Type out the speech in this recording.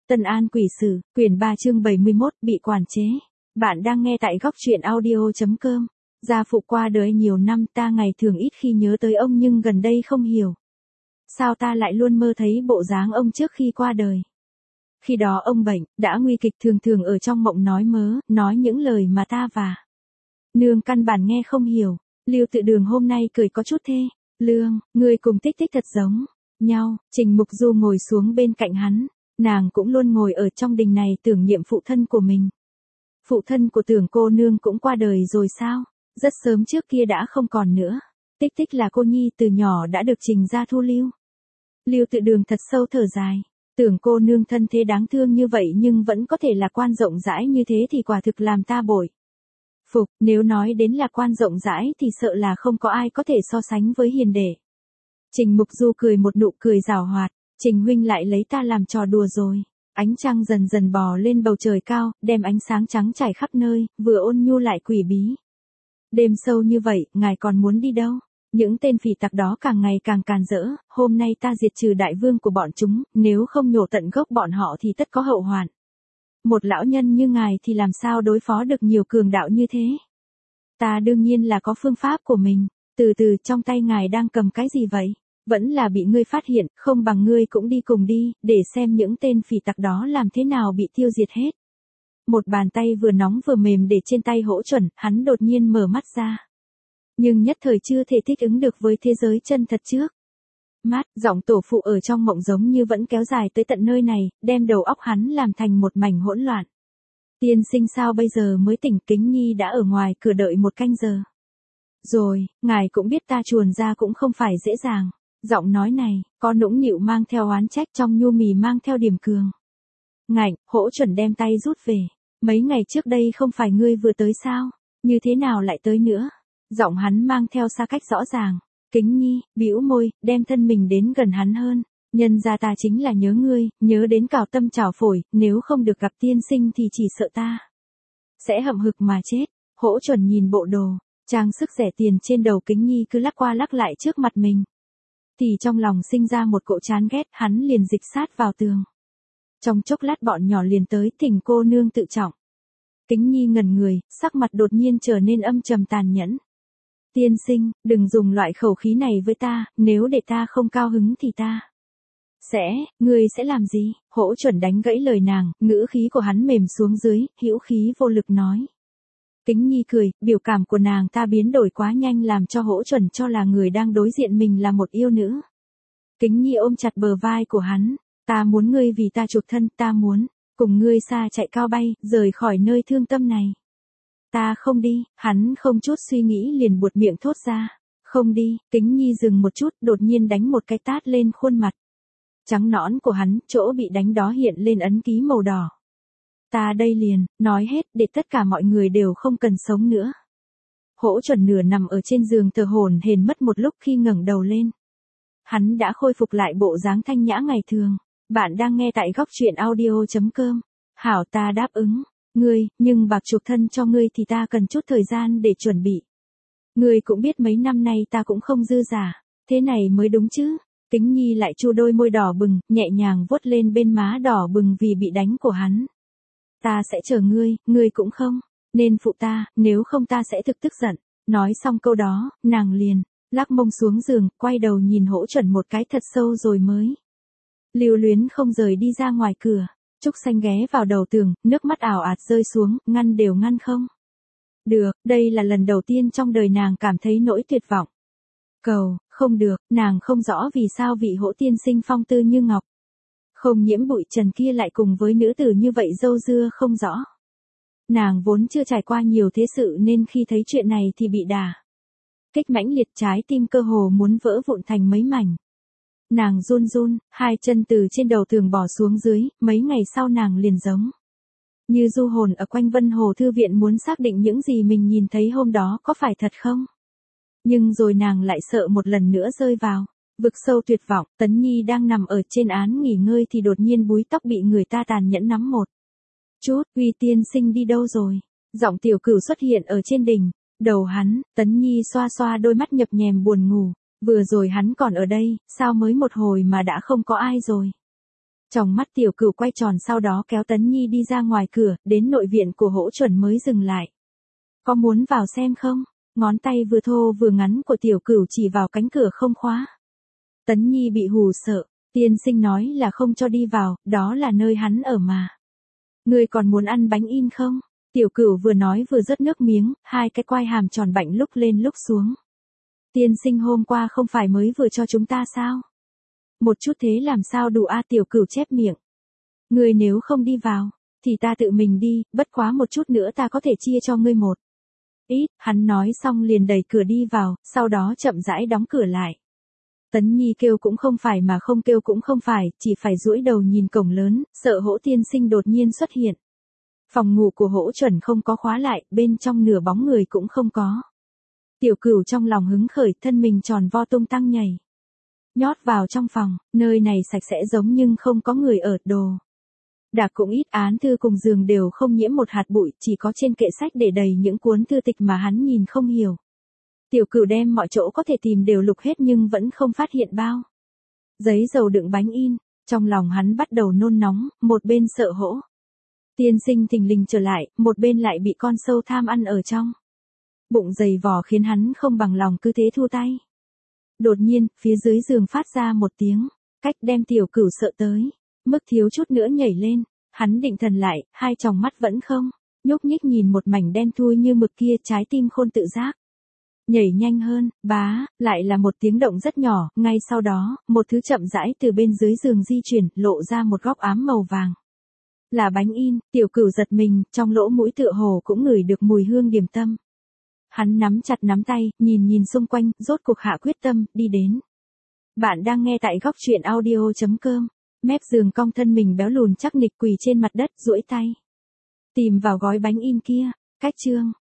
Tân An Quỷ Sử, quyển 3 chương 71, bị quản chế. Bạn đang nghe tại góc truyện audio.com. Gia phụ qua đời nhiều năm, ta ngày thường ít khi nhớ tới ông nhưng gần đây không hiểu sao ta lại luôn mơ thấy bộ dáng ông trước khi qua đời. Khi đó ông bệnh, đã nguy kịch, thường thường ở trong mộng nói mớ, nói những lời mà ta và nương căn bản nghe không hiểu. Lưu Tự Đường hôm nay cười có chút thê lương, người cùng Tích Tích thật giống nhau. Trình Mục Du ngồi xuống bên cạnh hắn. Nàng cũng luôn ngồi ở trong đình này tưởng niệm phụ thân của mình. Phụ thân của Tưởng cô nương cũng qua đời rồi sao? Rất sớm trước kia đã không còn nữa. Tích Tích là cô nhi từ nhỏ đã được Trình gia thu lưu. Lưu Tự Đường thật sâu thở dài. Tưởng cô nương thân thế đáng thương như vậy nhưng vẫn có thể là quan rộng rãi như thế thì quả thực làm ta bội phục. Nếu nói đến là quan rộng rãi thì sợ là không có ai có thể so sánh với hiền đệ. Trình Mục Du cười một nụ cười giảo hoạt. Trình huynh lại lấy ta làm trò đùa rồi. Ánh trăng dần dần bò lên bầu trời cao, đem ánh sáng trắng trải khắp nơi, vừa ôn nhu lại quỷ bí. Đêm sâu như vậy, ngài còn muốn đi đâu? Những tên phỉ tặc đó càng ngày càng càn rỡ, hôm nay ta diệt trừ đại vương của bọn chúng, nếu không nhổ tận gốc bọn họ thì tất có hậu hoạn. Một lão nhân như ngài thì làm sao đối phó được nhiều cường đạo như thế? Ta đương nhiên là có phương pháp của mình. Từ từ, trong tay ngài đang cầm cái gì vậy? Vẫn là bị ngươi phát hiện, không bằng ngươi cũng đi cùng đi, để xem những tên phỉ tặc đó làm thế nào bị tiêu diệt hết. Một bàn tay vừa nóng vừa mềm để trên tay Hỗ Chuẩn, hắn đột nhiên mở mắt ra. Nhưng nhất thời chưa thể thích ứng được với thế giới chân thật trước mắt, giọng tổ phụ ở trong mộng giống như vẫn kéo dài tới tận nơi này, đem đầu óc hắn làm thành một mảnh hỗn loạn. Tiên sinh sao bây giờ mới tỉnh? Kính Nhi đã ở ngoài cửa đợi 1 canh giờ rồi, ngài cũng biết ta chuồn ra cũng không phải dễ dàng. Giọng nói này, có nũng nịu mang theo oán trách, trong nhu mì mang theo điềm cường. Ngạnh, Hỗ Chuẩn đem tay rút về. Mấy ngày trước đây không phải ngươi vừa tới sao? Như thế nào lại tới nữa? Giọng hắn mang theo xa cách rõ ràng. Kính Nhi, bĩu môi, đem thân mình đến gần hắn hơn. Nhân ra ta chính là nhớ ngươi, nhớ đến cào tâm trào phổi, nếu không được gặp tiên sinh thì chỉ sợ ta sẽ hậm hực mà chết. Hỗ Chuẩn nhìn bộ đồ, trang sức rẻ tiền trên đầu Kính Nhi cứ lắc qua lắc lại trước mặt mình. Thì trong lòng sinh ra một cỗ chán ghét, hắn liền dịch sát vào tường. Trong chốc lát bọn nhỏ liền tới, thỉnh cô nương tự trọng. Kính Nhi ngẩn người, sắc mặt đột nhiên trở nên âm trầm tàn nhẫn. Tiên sinh, đừng dùng loại khẩu khí này với ta, nếu để ta không cao hứng thì ta ngươi sẽ làm gì? Hỗ Chuẩn đánh gãy lời nàng, ngữ khí của hắn mềm xuống dưới, hữu khí vô lực nói. Kính Nhi cười, biểu cảm của nàng ta biến đổi quá nhanh làm cho Hỗ Chuẩn cho là người đang đối diện mình là một yêu nữ. Kính Nhi ôm chặt bờ vai của hắn, ta muốn ngươi vì ta chuộc thân, ta muốn cùng ngươi xa chạy cao bay, rời khỏi nơi thương tâm này. Ta không đi, hắn không chút suy nghĩ liền buột miệng thốt ra. Không đi. Kính Nhi dừng một chút, đột nhiên đánh một cái tát lên khuôn mặt trắng nõn của hắn, chỗ bị đánh đó hiện lên ấn ký màu đỏ. Ta đây liền, nói hết, để tất cả mọi người đều không cần sống nữa. Hỗ Chuẩn nửa nằm ở trên giường thở hổn hển mất một lúc, khi ngẩng đầu lên, hắn đã khôi phục lại bộ dáng thanh nhã ngày thường. Bạn đang nghe tại góc truyện audio.com. Hảo, ta đáp ứng ngươi, nhưng bạc chuộc thân cho ngươi thì ta cần chút thời gian để chuẩn bị. Ngươi cũng biết mấy năm nay ta cũng không dư giả, thế này mới đúng chứ. Kính Nhi lại chu đôi môi đỏ bừng, nhẹ nhàng vuốt lên bên má đỏ bừng vì bị đánh của hắn. Ta sẽ chờ ngươi cũng không nên phụ ta, nếu không ta sẽ thực tức giận. Nói xong câu đó, nàng liền lắc mông xuống giường, quay đầu nhìn Hỗ Chuẩn một cái thật sâu rồi mới lưu luyến không rời đi ra ngoài cửa. Trúc Xanh ghé vào đầu tường, nước mắt ảo ạt rơi xuống, ngăn đều ngăn không được. Đây là lần đầu tiên trong đời nàng cảm thấy nỗi tuyệt vọng. Cầu, không được, nàng không rõ vì sao vị Hỗ tiên sinh phong tư như ngọc, không nhiễm bụi trần kia lại cùng với nữ tử như vậy dâu dưa không rõ. Nàng vốn chưa trải qua nhiều thế sự nên khi thấy chuyện này thì bị đả kích mãnh liệt, trái tim cơ hồ muốn vỡ vụn thành mấy mảnh. Nàng run run, hai chân từ trên đầu tường bò xuống dưới, mấy ngày sau nàng liền giống như du hồn ở quanh Vân Hồ Thư viện muốn xác định những gì mình nhìn thấy hôm đó có phải thật không. Nhưng rồi nàng lại sợ một lần nữa rơi vào vực sâu tuyệt vọng. Tấn Nhi đang nằm ở trên án nghỉ ngơi thì đột nhiên búi tóc bị người ta tàn nhẫn nắm một chút. Uy tiên sinh đi đâu rồi? Giọng Tiểu Cửu xuất hiện ở trên đỉnh đầu hắn. Tấn Nhi xoa xoa đôi mắt nhập nhèm buồn ngủ. Vừa rồi hắn còn ở đây, sao mới một hồi mà đã không có ai rồi? Trong mắt Tiểu Cửu quay tròn, sau đó kéo Tấn Nhi đi ra ngoài cửa, đến nội viện của Hỗ Chuẩn mới dừng lại. Có muốn vào xem không? Ngón tay vừa thô vừa ngắn của Tiểu Cửu chỉ vào cánh cửa không khóa. Tấn Nhi bị hù sợ, tiên sinh nói là không cho đi vào, đó là nơi hắn ở mà. Ngươi còn muốn ăn bánh in không? Tiểu Cửu vừa nói vừa rớt nước miếng, hai cái quai hàm tròn bạnh lúc lên lúc xuống. Tiên sinh hôm qua không phải mới vừa cho chúng ta sao? Một chút thế làm sao đủ a? Tiểu Cửu chép miệng. Ngươi nếu không đi vào, thì ta tự mình đi, bất quá một chút nữa ta có thể chia cho ngươi một ít. Hắn nói xong liền đẩy cửa đi vào, sau đó chậm rãi đóng cửa lại. Tấn Nhi kêu cũng không phải mà không kêu cũng không phải, chỉ phải duỗi đầu nhìn cổng lớn, sợ Hỗ tiên sinh đột nhiên xuất hiện. Phòng ngủ của Hỗ Chuẩn không có khóa lại, bên trong nửa bóng người cũng không có. Tiểu Cửu trong lòng hứng khởi, thân mình tròn vo tung tăng nhảy nhót vào trong phòng, nơi này sạch sẽ giống nhưng không có người ở, đồ đạc cũng ít, án thư cùng giường đều không nhiễm một hạt bụi, chỉ có trên kệ sách để đầy những cuốn thư tịch mà hắn nhìn không hiểu. Tiểu Cửu đem mọi chỗ có thể tìm đều lục hết nhưng vẫn không phát hiện bao giấy dầu đựng bánh in, trong lòng hắn bắt đầu nôn nóng, một bên sợ Hỗ tiên sinh thình lình trở lại, một bên lại bị con sâu tham ăn ở trong bụng dày vò khiến hắn không bằng lòng cứ thế thu tay. Đột nhiên, phía dưới giường phát ra một tiếng cách đem Tiểu Cửu sợ tới mức thiếu chút nữa nhảy lên. Hắn định thần lại, hai tròng mắt vẫn không nhúc nhích nhìn một mảnh đen thui như mực kia, trái tim khôn tự giác nhảy nhanh hơn. Bá, lại là một tiếng động rất nhỏ, ngay sau đó, một thứ chậm rãi từ bên dưới giường di chuyển, lộ ra một góc ám màu vàng. Là bánh in. Tiểu Cửu giật mình, trong lỗ mũi tựa hồ cũng ngửi được mùi hương điểm tâm. Hắn nắm chặt nắm tay, nhìn xung quanh, rốt cuộc hạ quyết tâm, đi đến. Bạn đang nghe tại góc truyện audio.com. Mép giường cong, thân mình béo lùn chắc nịch quỳ trên mặt đất, duỗi tay tìm vào gói bánh in kia. Cách chương